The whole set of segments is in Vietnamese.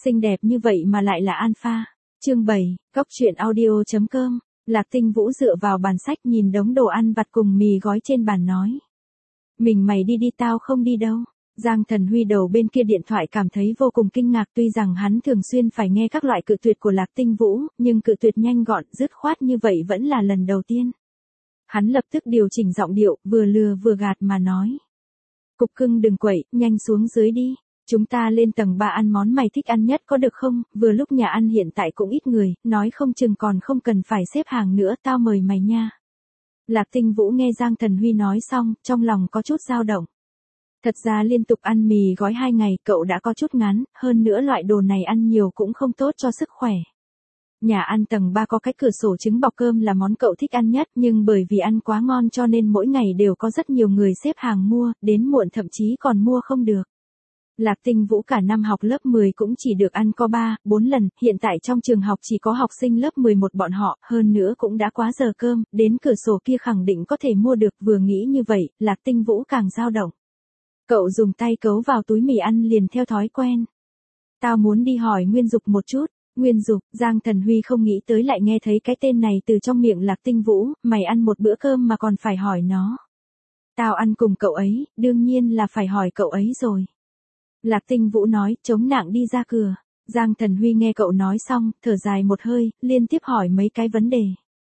Xinh đẹp như vậy mà lại là alpha. Chương 7, Cóc truyện audio.com. Lạc Tinh Vũ dựa vào bàn sách nhìn đống đồ ăn vặt cùng mì gói trên bàn nói. Mày đi đi, tao không đi đâu. Giang Thần Huy đầu bên kia điện thoại cảm thấy vô cùng kinh ngạc, tuy rằng hắn thường xuyên phải nghe các loại cự tuyệt của Lạc Tinh Vũ, nhưng cự tuyệt nhanh gọn, dứt khoát như vậy vẫn là lần đầu tiên. Hắn lập tức điều chỉnh giọng điệu, vừa lừa vừa gạt mà nói. Cục cưng đừng quậy, nhanh xuống dưới đi. Chúng ta lên tầng 3 ăn món mày thích ăn nhất có được không? Vừa lúc nhà ăn hiện tại cũng ít người, nói không chừng còn không cần phải xếp hàng nữa, tao mời mày nha. Lạc Tinh Vũ nghe Giang Thần Huy nói xong, trong lòng có chút dao động. Thật ra liên tục ăn mì gói 2 ngày, cậu đã có chút ngán, hơn nữa loại đồ này ăn nhiều cũng không tốt cho sức khỏe. Nhà ăn tầng 3 có cái cửa sổ trứng bọc cơm là món cậu thích ăn nhất, nhưng bởi vì ăn quá ngon cho nên mỗi ngày đều có rất nhiều người xếp hàng mua, đến muộn thậm chí còn mua không được. Lạc Tinh Vũ cả năm học lớp 10 cũng chỉ được ăn có 3-4 lần, hiện tại trong trường học chỉ có học sinh lớp 11 bọn họ, hơn nữa cũng đã quá giờ cơm, đến cửa sổ kia khẳng định có thể mua được, vừa nghĩ như vậy, Lạc Tinh Vũ càng dao động. Cậu dùng tay cấu vào túi mì ăn liền theo thói quen. Tao muốn đi hỏi Nguyên Dục một chút. Nguyên Dục, Giang Thần Huy không nghĩ tới lại nghe thấy cái tên này từ trong miệng Lạc Tinh Vũ, mày ăn một bữa cơm mà còn phải hỏi nó. Tao ăn cùng cậu ấy, đương nhiên là phải hỏi cậu ấy rồi. Lạc Tinh Vũ nói, chống nạng đi ra cửa. Giang Thần Huy nghe cậu nói xong, thở dài một hơi, liên tiếp hỏi mấy cái vấn đề.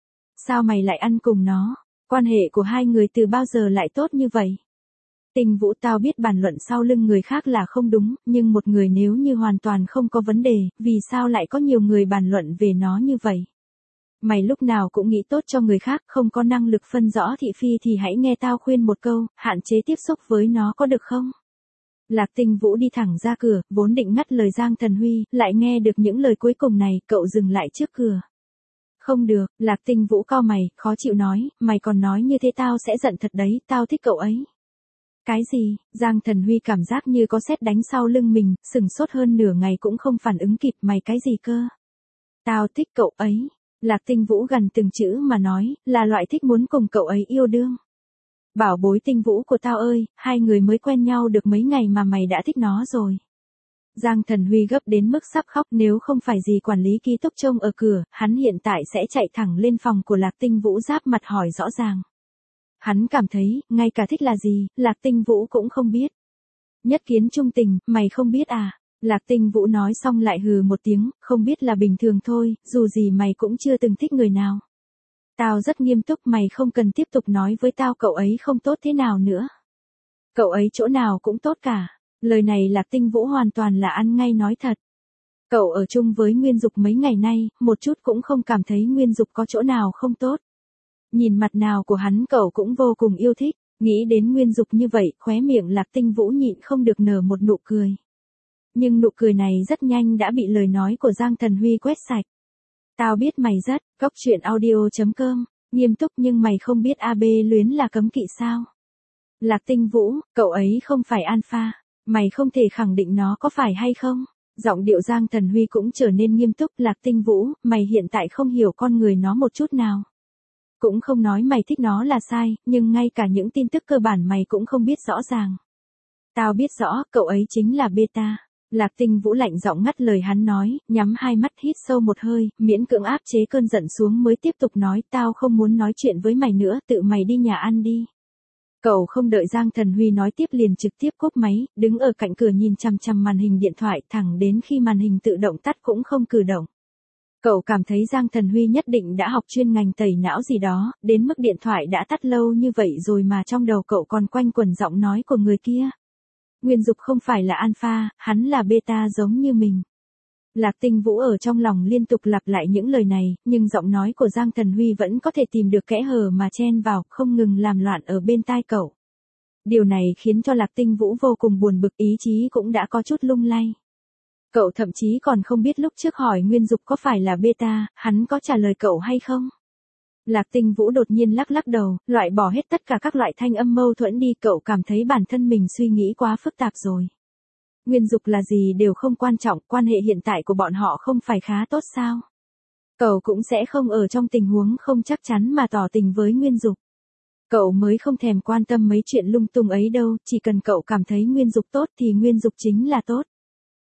Sao mày lại ăn cùng nó? Quan hệ của hai người từ bao giờ lại tốt như vậy? Tinh Vũ, tao biết bàn luận sau lưng người khác là không đúng, nhưng một người nếu như hoàn toàn không có vấn đề, vì sao lại có nhiều người bàn luận về nó như vậy? Mày lúc nào cũng nghĩ tốt cho người khác, không có năng lực phân rõ thị phi thì hãy nghe tao khuyên một câu, hạn chế tiếp xúc với nó có được không? Lạc Tinh Vũ đi thẳng ra cửa, vốn định ngắt lời Giang Thần Huy, lại nghe được những lời cuối cùng này, cậu dừng lại trước cửa. Không được, Lạc Tinh Vũ cau mày, khó chịu nói, mày còn nói như thế tao sẽ giận thật đấy, tao thích cậu ấy. Cái gì? Giang Thần Huy cảm giác như có sét đánh sau lưng mình, sừng sốt hơn nửa ngày cũng không phản ứng kịp, mày cái gì cơ? Tao thích cậu ấy. Lạc Tinh Vũ gần từng chữ mà nói, là loại thích muốn cùng cậu ấy yêu đương. Bảo bối Tinh Vũ của tao ơi, hai người mới quen nhau được mấy ngày mà mày đã thích nó rồi. Giang Thần Huy gấp đến mức sắp khóc, nếu không phải gì quản lý ký túc trông ở cửa, hắn hiện tại sẽ chạy thẳng lên phòng của Lạc Tinh Vũ giáp mặt hỏi rõ ràng. Hắn cảm thấy, ngay cả thích là gì, Lạc Tinh Vũ cũng không biết. Nhất kiến trung tình, mày không biết à? Lạc Tinh Vũ nói xong lại hừ một tiếng, không biết là bình thường thôi, dù gì mày cũng chưa từng thích người nào. Tao rất nghiêm túc, mày không cần tiếp tục nói với tao cậu ấy không tốt thế nào nữa. Cậu ấy chỗ nào cũng tốt cả. Lời này Lạc Tinh Vũ hoàn toàn là ăn ngay nói thật. Cậu ở chung với Nguyên Dục mấy ngày nay, một chút cũng không cảm thấy Nguyên Dục có chỗ nào không tốt. Nhìn mặt nào của hắn cậu cũng vô cùng yêu thích, nghĩ đến Nguyên Dục như vậy, khóe miệng Lạc Tinh Vũ nhịn không được nở một nụ cười. Nhưng nụ cười này rất nhanh đã bị lời nói của Giang Thần Huy quét sạch. Tao biết mày rất, Cóc truyện audio.com, nghiêm túc nhưng mày không biết AB luyến là cấm kỵ sao? Lạc Tinh Vũ, cậu ấy không phải alpha, mày không thể khẳng định nó có phải hay không? Giọng điệu Giang Thần Huy cũng trở nên nghiêm túc, Lạc Tinh Vũ, mày hiện tại không hiểu con người nó một chút nào. Cũng không nói mày thích nó là sai, nhưng ngay cả những tin tức cơ bản mày cũng không biết rõ ràng. Tao biết rõ, cậu ấy chính là beta. Lạc Tinh Vũ lạnh giọng ngắt lời hắn nói, nhắm hai mắt hít sâu một hơi, miễn cưỡng áp chế cơn giận xuống mới tiếp tục nói, tao không muốn nói chuyện với mày nữa, tự mày đi nhà ăn đi. Cậu không đợi Giang Thần Huy nói tiếp liền trực tiếp cúp máy, đứng ở cạnh cửa nhìn chằm chằm màn hình điện thoại thẳng đến khi màn hình tự động tắt cũng không cử động. Cậu cảm thấy Giang Thần Huy nhất định đã học chuyên ngành tẩy não gì đó, đến mức điện thoại đã tắt lâu như vậy rồi mà trong đầu cậu còn quanh quẩn giọng nói của người kia. Nguyên Dục không phải là alpha, hắn là beta giống như mình. Lạc Tinh Vũ ở trong lòng liên tục lặp lại những lời này, nhưng giọng nói của Giang Thần Huy vẫn có thể tìm được kẽ hở mà chen vào, không ngừng làm loạn ở bên tai cậu. Điều này khiến cho Lạc Tinh Vũ vô cùng buồn bực, ý chí cũng đã có chút lung lay. Cậu thậm chí còn không biết lúc trước hỏi Nguyên Dục có phải là beta, hắn có trả lời cậu hay không? Lạc Tinh Vũ đột nhiên lắc lắc đầu, loại bỏ hết tất cả các loại thanh âm mâu thuẫn đi, cậu cảm thấy bản thân mình suy nghĩ quá phức tạp rồi. Nguyên Dục là gì đều không quan trọng, quan hệ hiện tại của bọn họ không phải khá tốt sao? Cậu cũng sẽ không ở trong tình huống không chắc chắn mà tỏ tình với Nguyên Dục. Cậu mới không thèm quan tâm mấy chuyện lung tung ấy đâu, chỉ cần cậu cảm thấy Nguyên Dục tốt thì Nguyên Dục chính là tốt.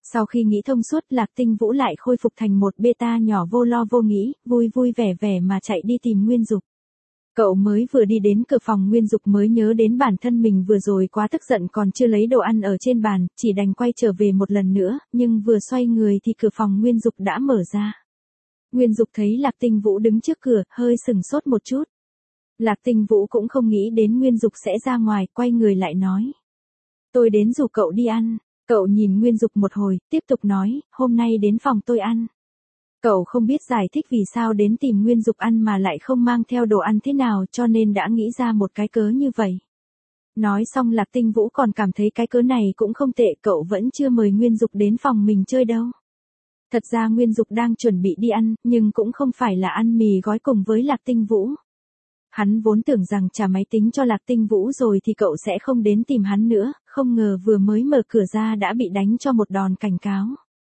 Sau khi nghĩ thông suốt, Lạc Tinh Vũ lại khôi phục thành một beta nhỏ vô lo vô nghĩ, vui vui vẻ vẻ mà chạy đi tìm Nguyên Dục. Cậu mới vừa đi đến cửa phòng Nguyên Dục mới nhớ đến bản thân mình vừa rồi quá tức giận còn chưa lấy đồ ăn ở trên bàn, chỉ đành quay trở về một lần nữa, nhưng vừa xoay người thì cửa phòng Nguyên Dục đã mở ra. Nguyên Dục thấy Lạc Tinh Vũ đứng trước cửa, hơi sừng sốt một chút. Lạc Tinh Vũ cũng không nghĩ đến Nguyên Dục sẽ ra ngoài, quay người lại nói. Tôi đến rủ cậu đi ăn. Cậu nhìn Nguyên Dục một hồi, tiếp tục nói, hôm nay đến phòng tôi ăn. Cậu không biết giải thích vì sao đến tìm Nguyên Dục ăn mà lại không mang theo đồ ăn thế nào cho nên đã nghĩ ra một cái cớ như vậy. Nói xong Lạc Tinh Vũ còn cảm thấy cái cớ này cũng không tệ, cậu vẫn chưa mời Nguyên Dục đến phòng mình chơi đâu. Thật ra Nguyên Dục đang chuẩn bị đi ăn, nhưng cũng không phải là ăn mì gói cùng với Lạc Tinh Vũ. Hắn vốn tưởng rằng trả máy tính cho Lạc Tinh Vũ rồi thì cậu sẽ không đến tìm hắn nữa, không ngờ vừa mới mở cửa ra đã bị đánh cho một đòn cảnh cáo.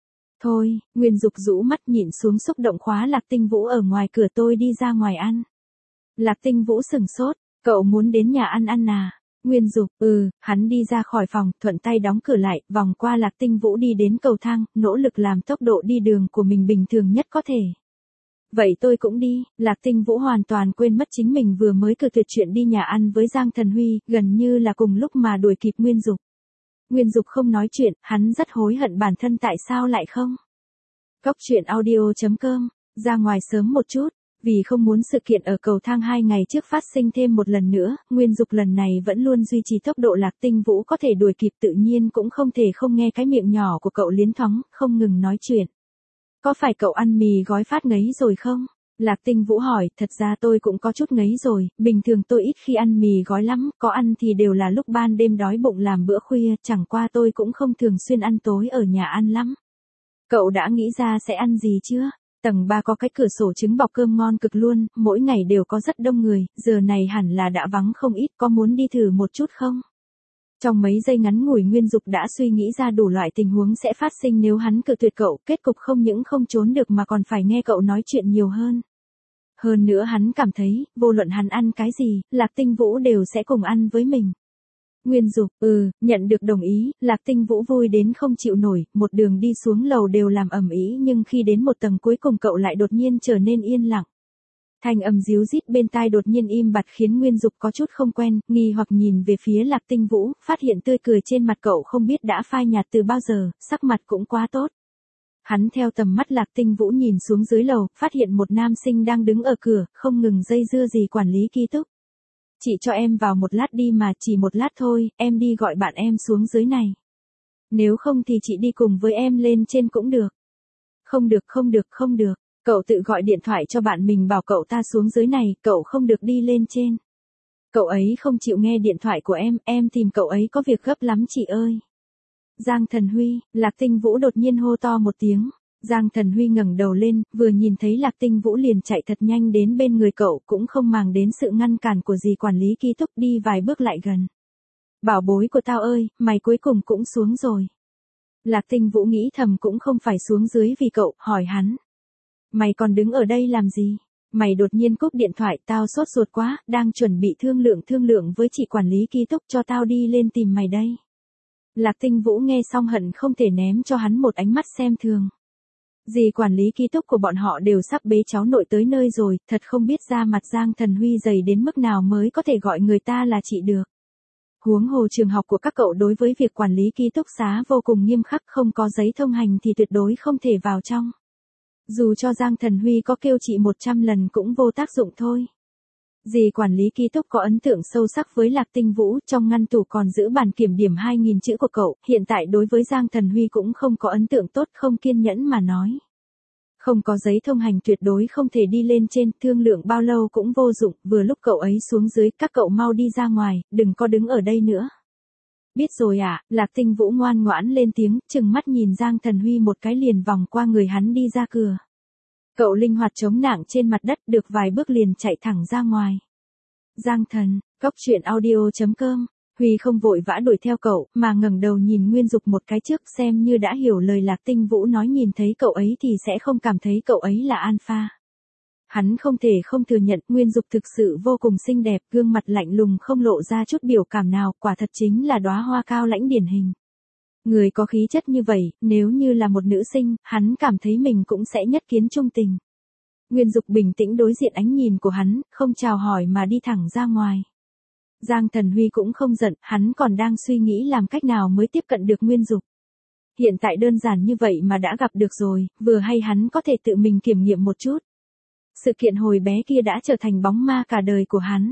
Thôi, Nguyên Dục rũ mắt nhìn xuống xúc động khóa Lạc Tinh Vũ ở ngoài cửa, tôi đi ra ngoài ăn. Lạc Tinh Vũ sừng sốt, cậu muốn đến nhà ăn à? Nguyên Dục, hắn đi ra khỏi phòng, thuận tay đóng cửa lại, vòng qua Lạc Tinh Vũ đi đến cầu thang, nỗ lực làm tốc độ đi đường của mình bình thường nhất có thể. Vậy tôi cũng đi, Lạc Tinh Vũ hoàn toàn quên mất chính mình vừa mới cự tuyệt chuyện đi nhà ăn với Giang Thần Huy, gần như là cùng lúc mà đuổi kịp Nguyên Dục. Nguyên Dục không nói chuyện, hắn rất hối hận bản thân tại sao lại không. Góc truyện audio.com, ra ngoài sớm một chút, vì không muốn sự kiện ở cầu thang 2 ngày trước phát sinh thêm một lần nữa, Nguyên Dục lần này vẫn luôn duy trì tốc độ Lạc Tinh Vũ có thể đuổi kịp, tự nhiên cũng không thể không nghe cái miệng nhỏ của cậu liến thoáng, không ngừng nói chuyện. Có phải cậu ăn mì gói phát ngấy rồi không? Lạc Tinh Vũ hỏi, thật ra tôi cũng có chút ngấy rồi, bình thường tôi ít khi ăn mì gói lắm, có ăn thì đều là lúc ban đêm đói bụng làm bữa khuya, chẳng qua tôi cũng không thường xuyên ăn tối ở nhà ăn lắm. Cậu đã nghĩ ra sẽ ăn gì chưa? Tầng 3 có cái cửa sổ trứng bọc cơm ngon cực luôn, mỗi ngày đều có rất đông người, giờ này hẳn là đã vắng không ít, có muốn đi thử một chút không? Trong mấy giây ngắn ngủi Nguyên Dục đã suy nghĩ ra đủ loại tình huống sẽ phát sinh nếu hắn cự tuyệt cậu, kết cục không những không trốn được mà còn phải nghe cậu nói chuyện nhiều hơn. Hơn nữa hắn cảm thấy, vô luận hắn ăn cái gì, Lạc Tinh Vũ đều sẽ cùng ăn với mình. Nguyên Dục, nhận được đồng ý, Lạc Tinh Vũ vui đến không chịu nổi, một đường đi xuống lầu đều làm ầm ĩ, nhưng khi đến một tầng cuối cùng cậu lại đột nhiên trở nên yên lặng. Thanh âm ríu rít bên tai đột nhiên im bặt khiến Nguyên Dục có chút không quen, nghi hoặc nhìn về phía Lạc Tinh Vũ, phát hiện tươi cười trên mặt cậu không biết đã phai nhạt từ bao giờ, sắc mặt cũng quá tốt. Hắn theo tầm mắt Lạc Tinh Vũ nhìn xuống dưới lầu, phát hiện một nam sinh đang đứng ở cửa, không ngừng dây dưa gì quản lý ký túc. Chị cho em vào một lát đi mà, chỉ một lát thôi, em đi gọi bạn em xuống dưới này. Nếu không thì chị đi cùng với em lên trên cũng được. Không được. Cậu tự gọi điện thoại cho bạn mình bảo cậu ta xuống dưới này, cậu không được đi lên trên. Cậu ấy không chịu nghe điện thoại của em tìm cậu ấy có việc gấp lắm chị ơi. Giang Thần Huy, Lạc Tinh Vũ đột nhiên hô to một tiếng. Giang Thần Huy ngẩng đầu lên, vừa nhìn thấy Lạc Tinh Vũ liền chạy thật nhanh đến bên người cậu, cũng không màng đến sự ngăn cản của dì quản lý ký túc, đi vài bước lại gần. Bảo bối của tao ơi, mày cuối cùng cũng xuống rồi. Lạc Tinh Vũ nghĩ thầm cũng không phải xuống dưới vì cậu, hỏi hắn. Mày còn đứng ở đây làm gì? Mày đột nhiên cúp điện thoại, tao sốt ruột quá, đang chuẩn bị thương lượng với chị quản lý ký túc cho tao đi lên tìm mày đây. Lạc Tinh Vũ nghe xong hận không thể ném cho hắn một ánh mắt xem thường. Dì quản lý ký túc của bọn họ đều sắp bế cháu nội tới nơi rồi, thật không biết da mặt Giang Thần Huy dày đến mức nào mới có thể gọi người ta là chị được. Huống hồ trường học của các cậu đối với việc quản lý ký túc xá vô cùng nghiêm khắc, không có giấy thông hành thì tuyệt đối không thể vào trong. Dù cho Giang Thần Huy có kêu chị 100 lần cũng vô tác dụng thôi. Dì quản lý ký túc có ấn tượng sâu sắc với Lạc Tinh Vũ, trong ngăn tủ còn giữ bản kiểm điểm 2000 chữ của cậu, hiện tại đối với Giang Thần Huy cũng không có ấn tượng tốt, không kiên nhẫn mà nói. Không có giấy thông hành tuyệt đối không thể đi lên trên, thương lượng bao lâu cũng vô dụng, vừa lúc cậu ấy xuống dưới, các cậu mau đi ra ngoài, đừng có đứng ở đây nữa. Biết rồi ạ, Lạc Tinh Vũ ngoan ngoãn lên tiếng, chừng mắt nhìn Giang Thần Huy một cái liền vòng qua người hắn đi ra cửa. Cậu linh hoạt chống nạng trên mặt đất, được vài bước liền chạy thẳng ra ngoài. Giang Thần, góc truyện audio.com, Huy không vội vã đuổi theo cậu, mà ngẩng đầu nhìn Nguyên Dục một cái trước, xem như đã hiểu lời Lạc Tinh Vũ nói, nhìn thấy cậu ấy thì sẽ không cảm thấy cậu ấy là alpha. Hắn không thể không thừa nhận Nguyên Dục thực sự vô cùng xinh đẹp, gương mặt lạnh lùng không lộ ra chút biểu cảm nào, quả thật chính là đóa hoa cao lãnh điển hình. Người có khí chất như vậy, nếu như là một nữ sinh, hắn cảm thấy mình cũng sẽ nhất kiến trung tình. Nguyên Dục bình tĩnh đối diện ánh nhìn của hắn, không chào hỏi mà đi thẳng ra ngoài. Giang Thần Huy cũng không giận, hắn còn đang suy nghĩ làm cách nào mới tiếp cận được Nguyên Dục. Hiện tại đơn giản như vậy mà đã gặp được rồi, vừa hay hắn có thể tự mình kiểm nghiệm một chút. Sự kiện hồi bé kia đã trở thành bóng ma cả đời của hắn.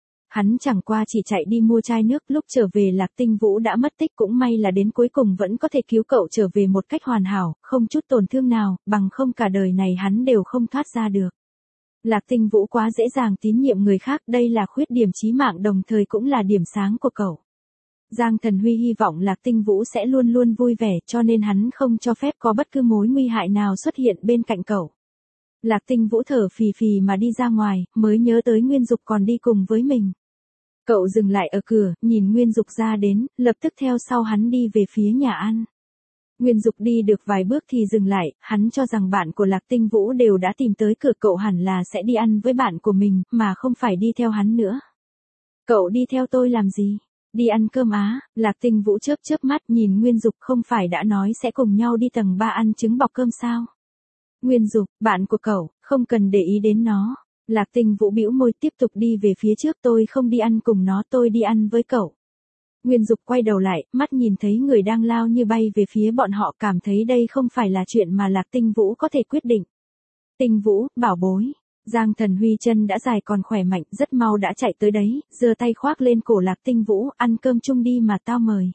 Hắn chẳng qua chỉ chạy đi mua chai nước, lúc trở về Lạc Tinh Vũ đã mất tích, cũng may là đến cuối cùng vẫn có thể cứu cậu trở về một cách hoàn hảo, không chút tổn thương nào, bằng không cả đời này hắn đều không thoát ra được. Lạc Tinh Vũ quá dễ dàng tín nhiệm người khác, đây là khuyết điểm chí mạng đồng thời cũng là điểm sáng của cậu. Giang Thần Huy hy vọng Lạc Tinh Vũ sẽ luôn luôn vui vẻ, cho nên hắn không cho phép có bất cứ mối nguy hại nào xuất hiện bên cạnh cậu. Lạc Tinh Vũ thở phì phì mà đi ra ngoài, mới nhớ tới Nguyên Dục còn đi cùng với mình. Cậu dừng lại ở cửa, nhìn Nguyên Dục ra đến, lập tức theo sau hắn đi về phía nhà ăn. Nguyên Dục đi được vài bước thì dừng lại, hắn cho rằng bạn của Lạc Tinh Vũ đều đã tìm tới cửa, cậu hẳn là sẽ đi ăn với bạn của mình, mà không phải đi theo hắn nữa. Cậu đi theo tôi làm gì? Đi ăn cơm á? Lạc Tinh Vũ chớp chớp mắt nhìn Nguyên Dục, không phải đã nói sẽ cùng nhau đi tầng 3 ăn trứng bọc cơm sao? Nguyên Dục, bạn của cậu, không cần để ý đến nó. Lạc Tinh Vũ bĩu môi tiếp tục đi về phía trước, tôi không đi ăn cùng nó, tôi đi ăn với cậu. Nguyên Dục quay đầu lại, mắt nhìn thấy người đang lao như bay về phía bọn họ, cảm thấy đây không phải là chuyện mà Lạc Tinh Vũ có thể quyết định. Tinh Vũ, bảo bối. Giang Thần Huy chân đã dài còn khỏe mạnh, rất mau đã chạy tới đấy, giơ tay khoác lên cổ Lạc Tinh Vũ, ăn cơm chung đi mà tao mời.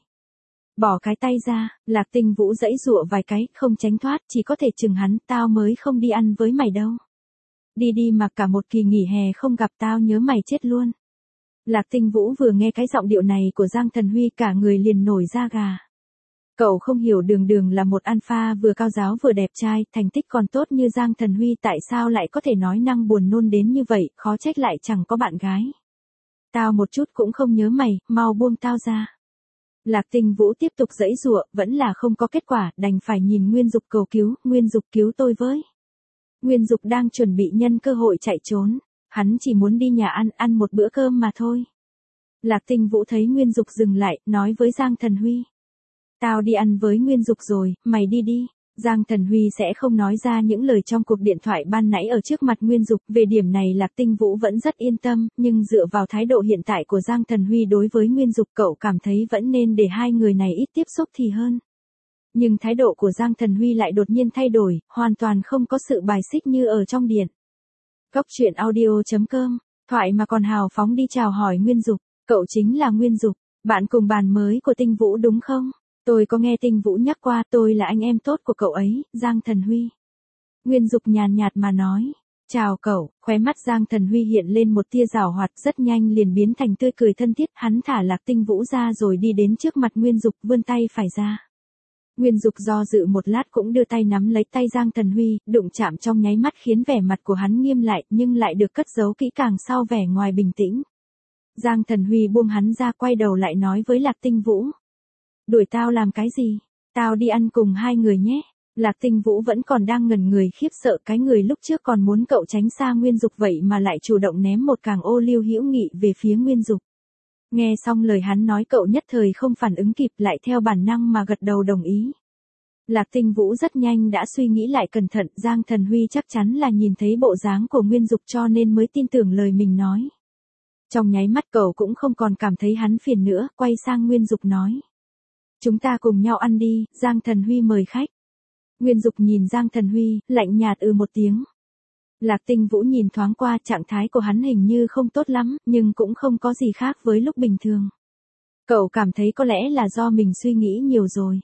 Bỏ cái tay ra, Lạc Tinh Vũ giãy giụa vài cái, không tránh thoát, chỉ có thể chừng hắn, tao mới không đi ăn với mày đâu. Đi đi mà cả một kỳ nghỉ hè không gặp tao nhớ mày chết luôn. Lạc Tinh Vũ vừa nghe cái giọng điệu này của Giang Thần Huy cả người liền nổi da gà. Cậu không hiểu Đường Đường là một alpha vừa cao giáo vừa đẹp trai, thành tích còn tốt như Giang Thần Huy tại sao lại có thể nói năng buồn nôn đến như vậy, khó trách lại chẳng có bạn gái. Tao một chút cũng không nhớ mày, mau buông tao ra. Lạc Tinh Vũ tiếp tục giãy giụa, vẫn là không có kết quả, đành phải nhìn Nguyên Dục cầu cứu, Nguyên Dục cứu tôi với. Nguyên Dục đang chuẩn bị nhân cơ hội chạy trốn, hắn chỉ muốn đi nhà ăn một bữa cơm mà thôi. Lạc Tinh Vũ thấy Nguyên Dục dừng lại, nói với Giang Thần Huy. Tao đi ăn với Nguyên Dục rồi, mày đi đi. Giang Thần Huy sẽ không nói ra những lời trong cuộc điện thoại ban nãy ở trước mặt Nguyên Dục, về điểm này Lạc Tinh Vũ vẫn rất yên tâm, nhưng dựa vào thái độ hiện tại của Giang Thần Huy đối với Nguyên Dục, cậu cảm thấy vẫn nên để hai người này ít tiếp xúc thì hơn. Nhưng thái độ của Giang Thần Huy lại đột nhiên thay đổi, hoàn toàn không có sự bài xích như ở trong điện. Cốc truyện audio.com, thoại mà còn hào phóng đi chào hỏi Nguyên Dục, cậu chính là Nguyên Dục, bạn cùng bàn mới của Tinh Vũ đúng không? Tôi có nghe Tinh Vũ nhắc qua, tôi là anh em tốt của cậu ấy, Giang Thần Huy. Nguyên Dục nhàn nhạt mà nói, chào cậu, khóe mắt Giang Thần Huy hiện lên một tia giảo hoạt, rất nhanh liền biến thành tươi cười thân thiết, hắn thả Lạc Tinh Vũ ra rồi đi đến trước mặt Nguyên Dục, vươn tay phải ra. Nguyên Dục do dự một lát cũng đưa tay nắm lấy tay Giang Thần Huy, đụng chạm trong nháy mắt khiến vẻ mặt của hắn nghiêm lại, nhưng lại được cất giấu kỹ càng sau vẻ ngoài bình tĩnh. Giang Thần Huy buông hắn ra, quay đầu lại nói với Lạc Tinh Vũ. Đuổi tao làm cái gì? Tao đi ăn cùng hai người nhé. Lạc Tinh Vũ vẫn còn đang ngẩn người khiếp sợ, cái người lúc trước còn muốn cậu tránh xa Nguyên Dục vậy mà lại chủ động ném một càng ô liu hữu nghị về phía Nguyên Dục. Nghe xong lời hắn nói, cậu nhất thời không phản ứng kịp, lại theo bản năng mà gật đầu đồng ý. Lạc Tinh Vũ rất nhanh đã suy nghĩ lại cẩn thận, Giang Thần Huy chắc chắn là nhìn thấy bộ dáng của Nguyên Dục cho nên mới tin tưởng lời mình nói. Trong nháy mắt cậu cũng không còn cảm thấy hắn phiền nữa, quay sang Nguyên Dục nói. Chúng ta cùng nhau ăn đi, Giang Thần Huy mời khách. Nguyên Dục nhìn Giang Thần Huy, lạnh nhạt một tiếng. Lạc Tinh Vũ nhìn thoáng qua, trạng thái của hắn hình như không tốt lắm, nhưng cũng không có gì khác với lúc bình thường. Cậu cảm thấy có lẽ là do mình suy nghĩ nhiều rồi.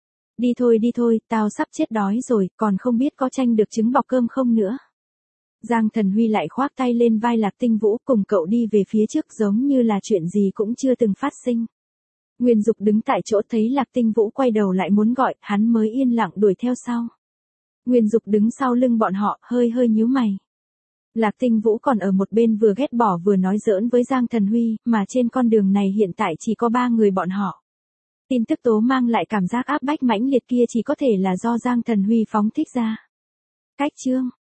Đi thôi, tao sắp chết đói rồi, còn không biết có tranh được trứng bọc cơm không nữa. Giang Thần Huy lại khoác tay lên vai Lạc Tinh Vũ, cùng cậu đi về phía trước giống như là chuyện gì cũng chưa từng phát sinh. Nguyên Dục đứng tại chỗ thấy Lạc Tinh Vũ quay đầu lại muốn gọi, hắn mới yên lặng đuổi theo sau. Nguyên Dục đứng sau lưng bọn họ, hơi nhíu mày. Lạc Tinh Vũ còn ở một bên vừa ghét bỏ vừa nói giỡn với Giang Thần Huy, mà trên con đường này hiện tại chỉ có 3 người bọn họ. Tin tức tố mang lại cảm giác áp bách mãnh liệt kia chỉ có thể là do Giang Thần Huy phóng thích ra. Cách chương